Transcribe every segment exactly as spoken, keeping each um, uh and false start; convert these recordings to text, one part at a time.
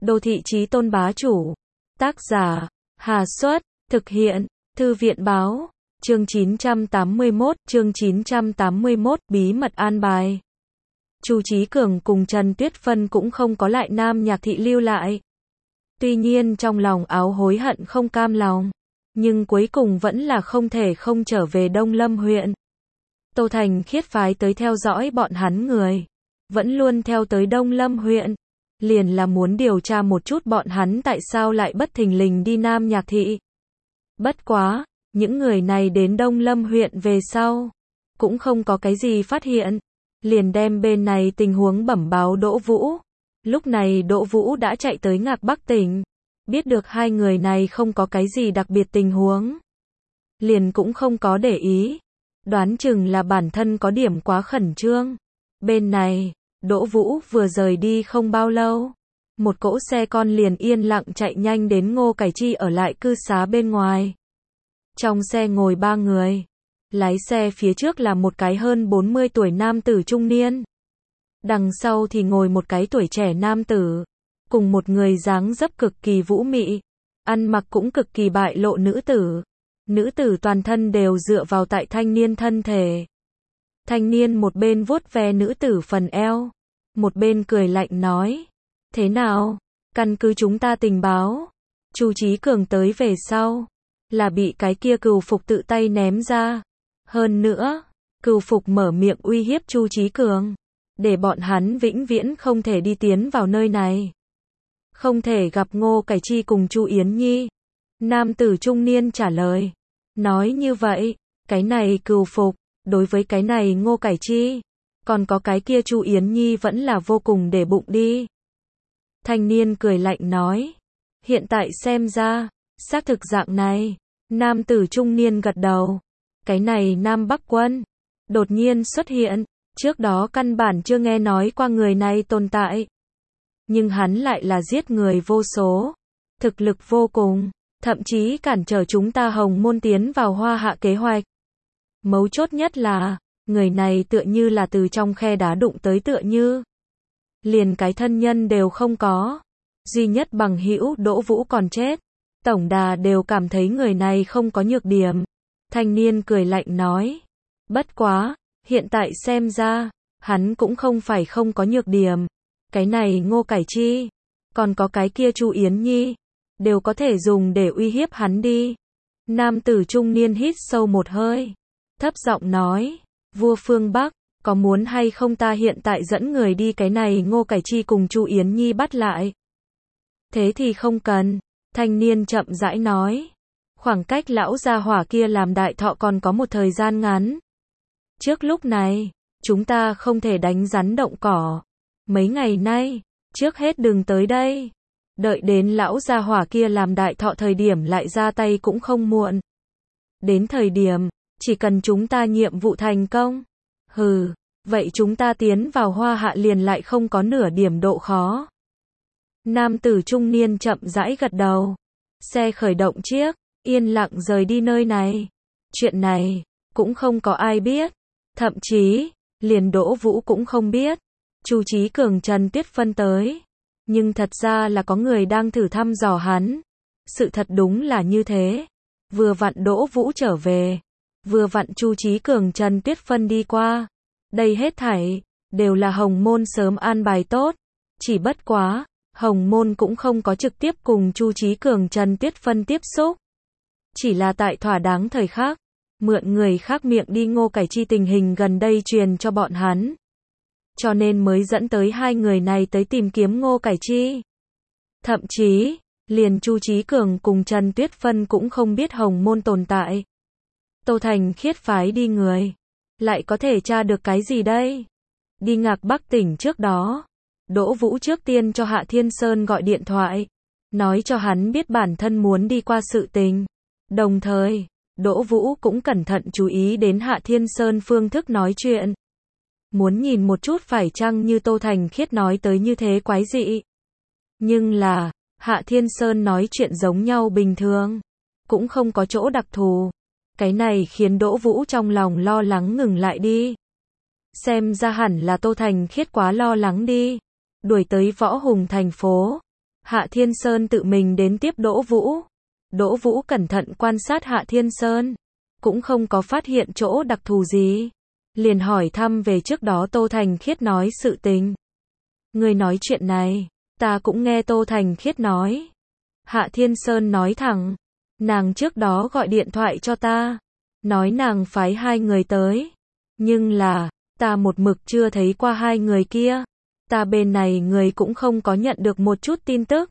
Đô thị chí tôn bá chủ. Tác giả, Hà Xuất, thực hiện, Thư viện báo, chương chín trăm tám mươi mốt, chương chín trăm tám mươi mốt, bí mật an bài. Chu Chí Cường cùng Trần Tuyết Phân cũng không có lại Nam Nhạc Thị lưu lại. Tuy nhiên trong lòng áo hối hận không cam lòng, nhưng cuối cùng vẫn là không thể không trở về Đông Lâm huyện. Tô Thành Khiết phái tới theo dõi bọn hắn người, vẫn luôn theo tới Đông Lâm huyện, liền là muốn điều tra một chút bọn hắn tại sao lại bất thình lình đi Nam Nhạc Thị. Bất quá, những người này đến Đông Lâm huyện về sau, cũng không có cái gì phát hiện, liền đem bên này tình huống bẩm báo Đỗ Vũ. Lúc này Đỗ Vũ đã chạy tới Ngạc Bắc tỉnh, biết được hai người này không có cái gì đặc biệt tình huống, liền cũng không có để ý, đoán chừng là bản thân có điểm quá khẩn trương. Bên này, Đỗ Vũ vừa rời đi không bao lâu, một cỗ xe con liền yên lặng chạy nhanh đến Ngô Cải Chi ở lại cư xá bên ngoài. Trong xe ngồi ba người, lái xe phía trước là một cái hơn bốn mươi tuổi nam tử trung niên, đằng sau thì ngồi một cái tuổi trẻ nam tử, cùng một người dáng dấp cực kỳ vũ mị, ăn mặc cũng cực kỳ bại lộ nữ tử. Nữ tử toàn thân đều dựa vào tại thanh niên thân thể. Thanh niên một bên vuốt ve nữ tử phần eo, một bên cười lạnh nói, thế nào, căn cứ chúng ta tình báo, Chu Chí Cường tới về sau, là bị cái kia Cừu Phục tự tay ném ra. Hơn nữa, Cừu Phục mở miệng uy hiếp Chu Chí Cường, để bọn hắn vĩnh viễn không thể đi tiến vào nơi này, không thể gặp Ngô Cải Chi cùng Chu Yến Nhi. Nam tử trung niên trả lời, nói như vậy, cái này Cừu Phục, đối với cái này Ngô Cải Chi, còn có cái kia Chu Yến Nhi vẫn là vô cùng để bụng đi. Thanh niên cười lạnh nói, hiện tại xem ra, xác thực dạng này. Nam tử trung niên gật đầu, cái này Nam Bắc Quân, đột nhiên xuất hiện, trước đó căn bản chưa nghe nói qua người này tồn tại. Nhưng hắn lại là giết người vô số, thực lực vô cùng, thậm chí cản trở chúng ta Hồng Môn tiến vào Hoa Hạ kế hoạch. Mấu chốt nhất là, người này tựa như là từ trong khe đá đụng tới tựa như. Liền cái thân nhân đều không có. Duy nhất bằng hữu Đỗ Vũ còn chết. Tổng đà đều cảm thấy người này không có nhược điểm. Thanh niên cười lạnh nói. Bất quá, hiện tại xem ra, hắn cũng không phải không có nhược điểm. Cái này Ngô Cải Chi, còn có cái kia Chu Yến Nhi, đều có thể dùng để uy hiếp hắn đi. Nam tử trung niên hít sâu một hơi, thấp giọng nói, vua phương Bắc, có muốn hay không ta hiện tại dẫn người đi cái này Ngô Cải Chi cùng Chu Yến Nhi bắt lại? Thế thì không cần, thanh niên chậm rãi nói, khoảng cách lão gia hỏa kia làm đại thọ còn có một thời gian ngắn. Trước lúc này, chúng ta không thể đánh rắn động cỏ. Mấy ngày nay, trước hết đừng tới đây. Đợi đến lão gia hỏa kia làm đại thọ thời điểm lại ra tay cũng không muộn. Đến thời điểm, chỉ cần chúng ta nhiệm vụ thành công. Hừ, vậy chúng ta tiến vào Hoa Hạ liền lại không có nửa điểm độ khó. Nam tử trung niên chậm rãi gật đầu. Xe khởi động chiếc, yên lặng rời đi nơi này. Chuyện này, cũng không có ai biết. Thậm chí, liền Đỗ Vũ cũng không biết. Chu Chí Cường Trần Tuyết Phân tới. Nhưng thật ra là có người đang thử thăm dò hắn. Sự thật đúng là như thế. Vừa vặn Đỗ Vũ trở về. Vừa vặn Chu Chí Cường Trần Tuyết Phân đi qua. Đây hết thảy, đều là Hồng Môn sớm an bài tốt. Chỉ bất quá, Hồng Môn cũng không có trực tiếp cùng Chu Chí Cường Trần Tuyết Phân tiếp xúc. Chỉ là tại thỏa đáng thời khắc, mượn người khác miệng đi Ngô Cải Chi tình hình gần đây truyền cho bọn hắn. Cho nên mới dẫn tới hai người này tới tìm kiếm Ngô Cải Chi. Thậm chí, liền Chu Chí Cường cùng Trần Tuyết Phân cũng không biết Hồng Môn tồn tại. Tô Thành Khiết phái đi người, lại có thể tra được cái gì đây? Đi Ngạc Bắc tỉnh trước đó, Đỗ Vũ trước tiên cho Hạ Thiên Sơn gọi điện thoại, nói cho hắn biết bản thân muốn đi qua sự tình. Đồng thời, Đỗ Vũ cũng cẩn thận chú ý đến Hạ Thiên Sơn phương thức nói chuyện. Muốn nhìn một chút phải chăng như Tô Thành Khiết nói tới như thế quái dị. Nhưng là, Hạ Thiên Sơn nói chuyện giống nhau bình thường, cũng không có chỗ đặc thù. Cái này khiến Đỗ Vũ trong lòng lo lắng ngừng lại đi. Xem ra hẳn là Tô Thành Khiết quá lo lắng đi. Đuổi tới Võ Hùng thành phố, Hạ Thiên Sơn tự mình đến tiếp Đỗ Vũ. Đỗ Vũ cẩn thận quan sát Hạ Thiên Sơn, cũng không có phát hiện chỗ đặc thù gì. Liền hỏi thăm về trước đó Tô Thành Khiết nói sự tình. Người nói chuyện này, ta cũng nghe Tô Thành Khiết nói. Hạ Thiên Sơn nói thẳng, nàng trước đó gọi điện thoại cho ta, nói nàng phái hai người tới. Nhưng là, ta một mực chưa thấy qua hai người kia. Ta bên này người cũng không có nhận được một chút tin tức.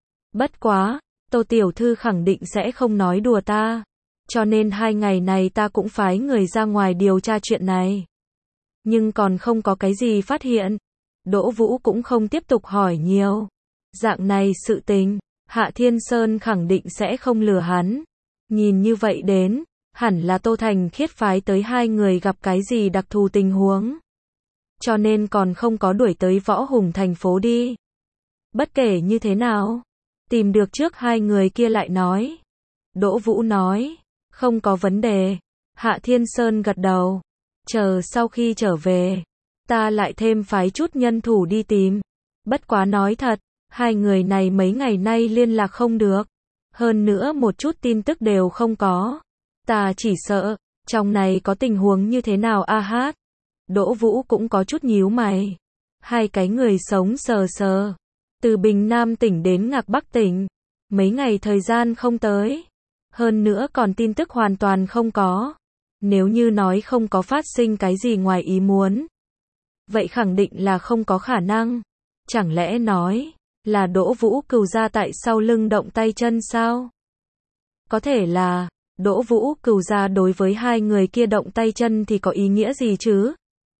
Bất quá, Tô Tiểu Thư khẳng định sẽ không nói đùa ta. Cho nên hai ngày này ta cũng phái người ra ngoài điều tra chuyện này. Nhưng còn không có cái gì phát hiện. Đỗ Vũ cũng không tiếp tục hỏi nhiều. Dạng này sự tình, Hạ Thiên Sơn khẳng định sẽ không lừa hắn. Nhìn như vậy đến, hẳn là Tô Thành Khiết phái tới hai người gặp cái gì đặc thù tình huống. Cho nên còn không có đuổi tới Võ Hùng thành phố đi. Bất kể như thế nào, tìm được trước hai người kia lại nói. Đỗ Vũ nói, không có vấn đề. Hạ Thiên Sơn gật đầu. Chờ sau khi trở về, ta lại thêm phái chút nhân thủ đi tìm. Bất quá nói thật, hai người này mấy ngày nay liên lạc không được. Hơn nữa một chút tin tức đều không có. Ta chỉ sợ, trong này có tình huống như thế nào a hát. Đỗ Vũ cũng có chút nhíu mày. Hai cái người sống sờ sờ. Từ Bình Nam tỉnh đến Ngạc Bắc tỉnh. Mấy ngày thời gian không tới. Hơn nữa còn tin tức hoàn toàn không có. Nếu như nói không có phát sinh cái gì ngoài ý muốn. Vậy khẳng định là không có khả năng. Chẳng lẽ nói, là Đỗ Vũ Cừu gia tại sau lưng động tay chân sao? Có thể là, Đỗ Vũ Cừu gia đối với hai người kia động tay chân thì có ý nghĩa gì chứ?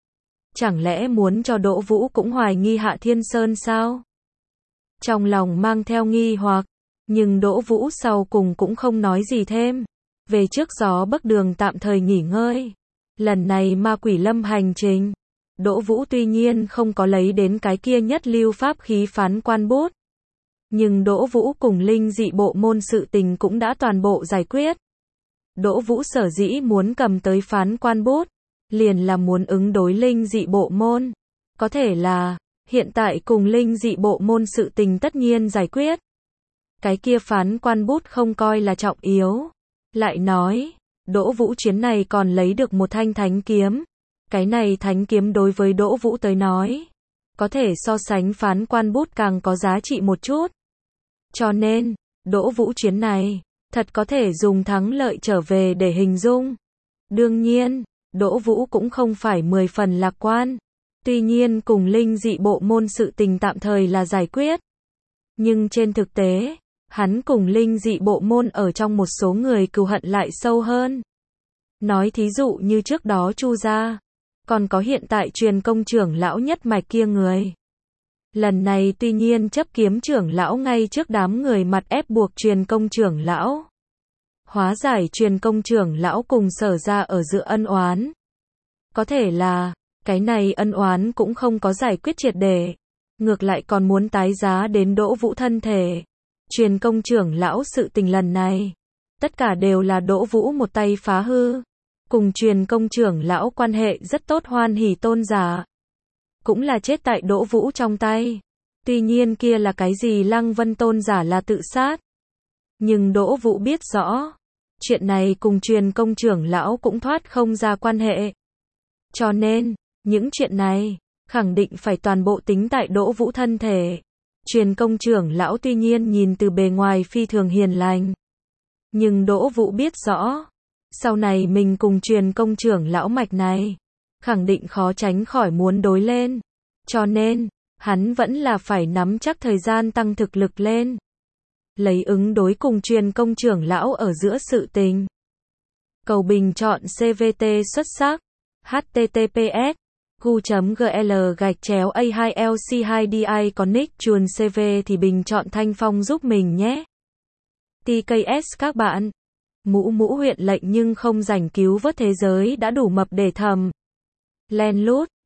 Chẳng lẽ muốn cho Đỗ Vũ cũng hoài nghi Hạ Thiên Sơn sao? Trong lòng mang theo nghi hoặc, nhưng Đỗ Vũ sau cùng cũng không nói gì thêm. Về trước gió bấc đường tạm thời nghỉ ngơi. Lần này ma quỷ lâm hành trình, Đỗ Vũ tuy nhiên không có lấy đến cái kia nhất lưu pháp khí phán quan bút. Nhưng Đỗ Vũ cùng linh dị bộ môn sự tình cũng đã toàn bộ giải quyết. Đỗ Vũ sở dĩ muốn cầm tới phán quan bút, liền là muốn ứng đối linh dị bộ môn. Có thể là, hiện tại cùng linh dị bộ môn sự tình tất nhiên giải quyết. Cái kia phán quan bút không coi là trọng yếu. Lại nói, Đỗ Vũ chuyến này còn lấy được một thanh thánh kiếm. Cái này thánh kiếm đối với Đỗ Vũ tới nói, có thể so sánh phán quan bút càng có giá trị một chút. Cho nên, Đỗ Vũ chuyến này, thật có thể dùng thắng lợi trở về để hình dung. Đương nhiên, Đỗ Vũ cũng không phải mười phần lạc quan. Tuy nhiên cùng linh dị bộ môn sự tình tạm thời là giải quyết. Nhưng trên thực tế, hắn cùng linh dị bộ môn ở trong một số người cừu hận lại sâu hơn. Nói thí dụ như trước đó Chu gia, còn có hiện tại truyền công trưởng lão nhất mạch kia người. Lần này tuy nhiên chấp kiếm trưởng lão ngay trước đám người mặt ép buộc truyền công trưởng lão. Hóa giải truyền công trưởng lão cùng Sở gia ở giữa ân oán. Có thể là, cái này ân oán cũng không có giải quyết triệt để. Ngược lại còn muốn tái giá đến Đỗ Vũ thân thể. Truyền công trưởng lão sự tình lần này, tất cả đều là Đỗ Vũ một tay phá hư. Cùng truyền công trưởng lão quan hệ rất tốt Hoan Hỷ tôn giả, cũng là chết tại Đỗ Vũ trong tay. Tuy nhiên kia là cái gì Lăng Vân tôn giả là tự sát. Nhưng Đỗ Vũ biết rõ, chuyện này cùng truyền công trưởng lão cũng thoát không ra quan hệ. Cho nên, những chuyện này, khẳng định phải toàn bộ tính tại Đỗ Vũ thân thể. Truyền công trưởng lão tuy nhiên nhìn từ bề ngoài phi thường hiền lành. Nhưng Đỗ Vũ biết rõ, sau này mình cùng truyền công trưởng lão mạch này, khẳng định khó tránh khỏi muốn đối lên. Cho nên, hắn vẫn là phải nắm chắc thời gian tăng thực lực lên. Lấy ứng đối cùng truyền công trưởng lão ở giữa sự tình. Cầu bình chọn xê vê tê xuất sắc. H T T P S gu.gl gạch chéo A hai L C hai D I Connect chuồn xê vê thì bình chọn Thanh Phong giúp mình nhé. T K S các bạn. Mũ mũ huyện lệnh nhưng không rảnh cứu vớt thế giới đã đủ mập để thầm. Len lút.